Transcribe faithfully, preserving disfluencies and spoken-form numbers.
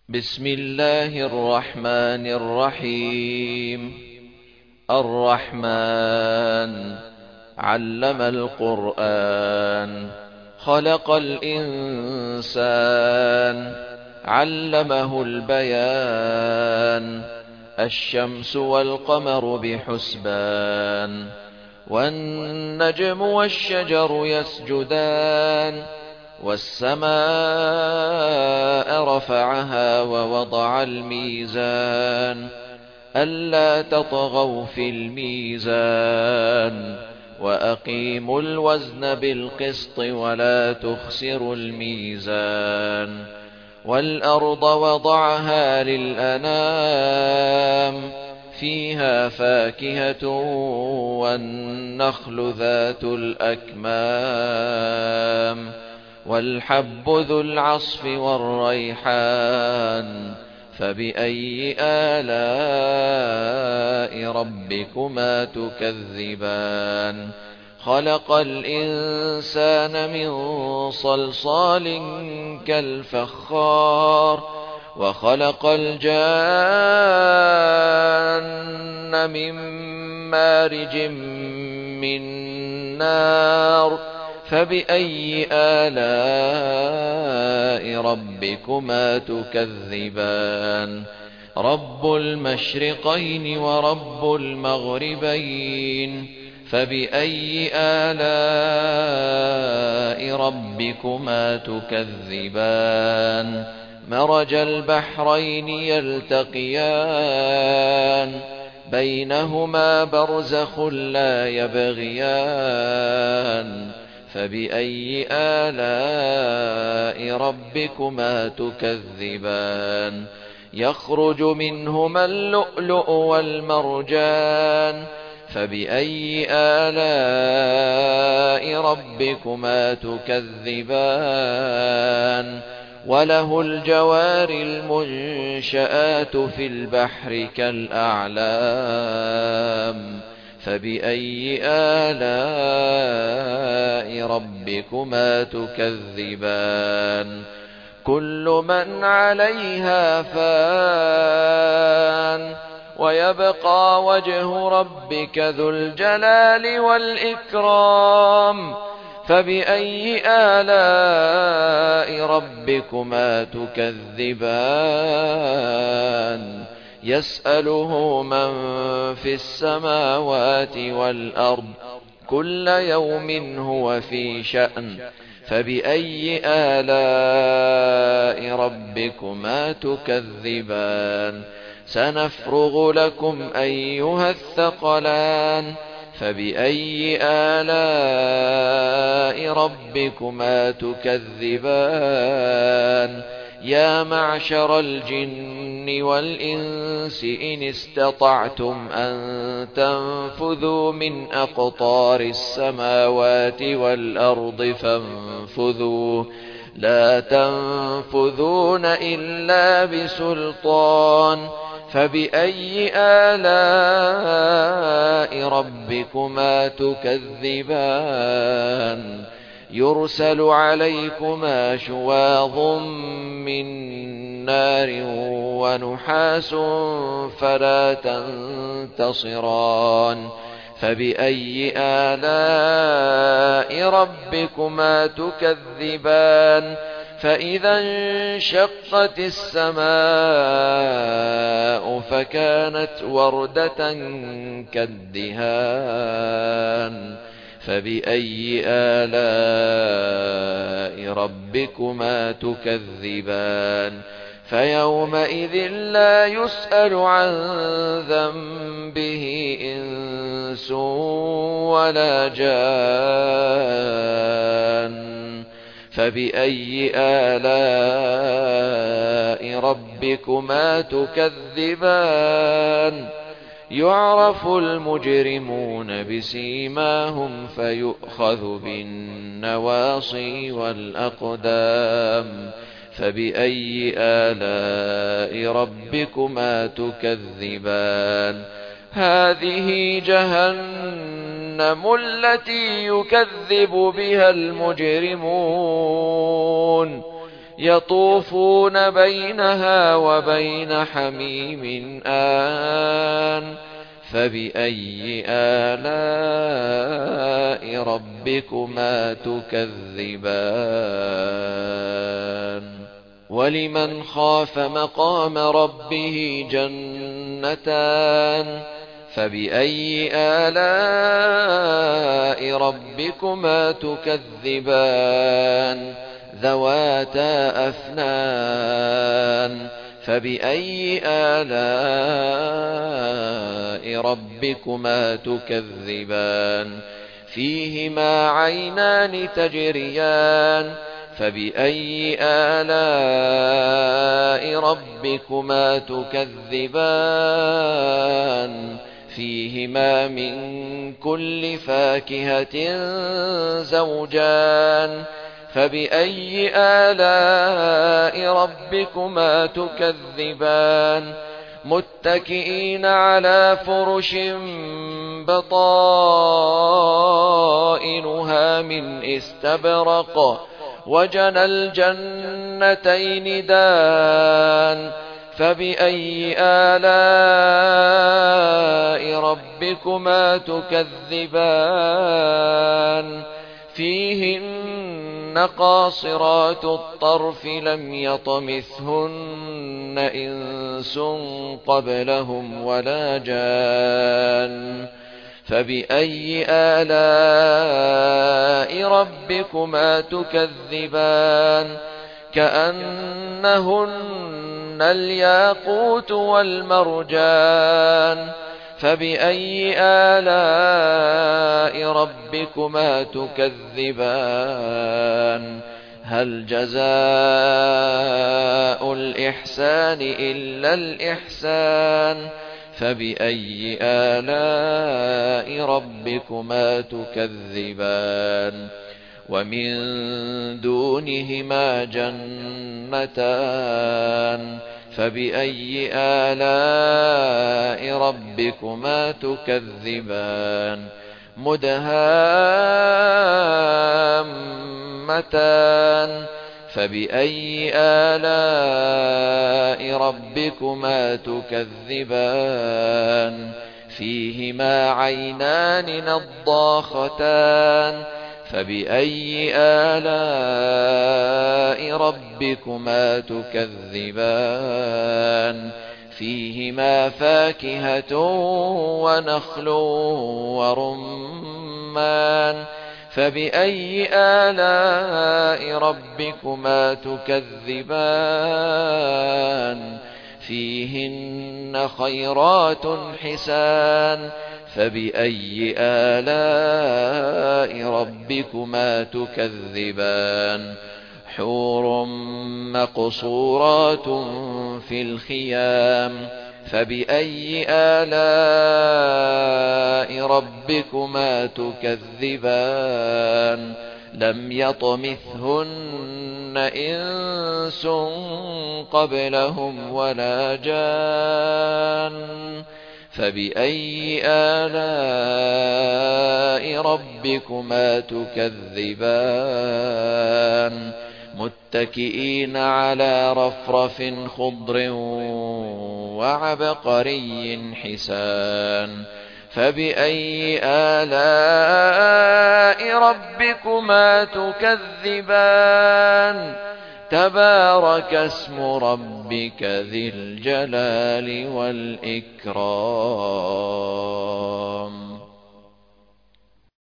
بسم الله الرحمن الرحيم. الرحمن علم القرآن، خلق الإنسان، علمه البيان. الشمس والقمر بحسبان، والنجم والشجر يسجدان. والسماء رفعها ووضع الميزان، ألا تطغوا في الميزان، وأقيموا الوزن بالقسط ولا تخسروا الميزان. والأرض وضعها للأنام، فيها فاكهة والنخل ذات الأكمام، والحب ذو العصف والريحان. فبأي آلاء ربكما تكذبان؟ خلق الإنسان من صلصال كالفخار، وخلق الجان من مارج من نار. فبأي آلاء ربكما تكذبان؟ رب المشرقين ورب المغربين، فبأي آلاء ربكما تكذبان؟ مرج البحرين يلتقيان، بينهما برزخ لا يبغيان. فبأي آلاء ربكما تكذبان؟ يخرج منهما اللؤلؤ والمرجان. فبأي آلاء ربكما تكذبان؟ وله الجوار المنشآت في البحر كالأعلام. فبأي آلاء ربكما تكذبان؟ كل من عليها فان، ويبقى وجه ربك ذو الجلال والإكرام. فبأي آلاء ربكما تكذبان؟ يسأله من في السماوات والأرض، كل يوم هو في شأن. فبأي آلاء ربكما تكذبان؟ سنفرغ لكم أيها الثقلان. فبأي آلاء ربكما تكذبان؟ يا معشر الجن والإنس إن استطعتم أن تنفذوا من أقطار السماوات والأرض فانفذوا، لا تنفذون إلا بسلطان. فبأي آلاء ربكما تكذبان؟ يرسل عليكما شواظ من نار ونحاس فلا تنتصران. فبأي آلاء ربكما تكذبان؟ فإذا انشقت السماء فكانت وردة كالدهان. فبأي آلاء ربكما تكذبان؟ فيومئذ لا يسأل عن ذنبه إنس ولا جان. فبأي آلاء ربكما تكذبان؟ يعرف المجرمون بسيماهم فيؤخذ بالنواصي والأقدام. فبأي آلاء ربكما تكذبان؟ هذه جهنم التي يكذب بها المجرمون، يطوفون بينها وبين حميم آن فبأي آلاء ربكما تكذبان ولمن خاف مقام ربه جنتان فبأي آلاء ربكما تكذبان ذواتا أفنان فبأي آلاء ربكما تكذبان فيهما عينان تجريان فبأي آلاء ربكما تكذبان فيهما من كل فاكهة زوجان فبأي آلاء ربكما تكذبان متكئين على فرش بطائنها من استبرق وجنى الجنتين دان فبأي آلاء ربكما تكذبان فيهن قاصرات الطرف لم يطمثهن إنس قبلهم ولا جان فبأي آلاء ربكما تكذبان كأنهن الياقوت والمرجان فبأي آلاء ربكما تكذبان هل جزاء الإحسان إلا الإحسان فبأي آلاء ربكما تكذبان ومن دونهما جنتان فبأي آلاء ربكما تكذبان مدهامتان فبأي آلاء ربكما تكذبان فيهما عينان نضاختان فبأي آلاء ربكما تكذبان فيهما فاكهة ونخل ورمان فبأي آلاء ربكما تكذبان فيهن خيرات حسان فبأي آلاء ربكما تكذبان حور مقصورات في الخيام فبأي آلاء ربكما تكذبان لم يطمثهن إنس قبلهم ولا جان فبأي آلاء ربكما تكذبان متكئين على رفرف خضر وعبقري حسان فبأي آلاء ربكما تكذبان تبارك اسم ربك ذي الجلال والإكرام.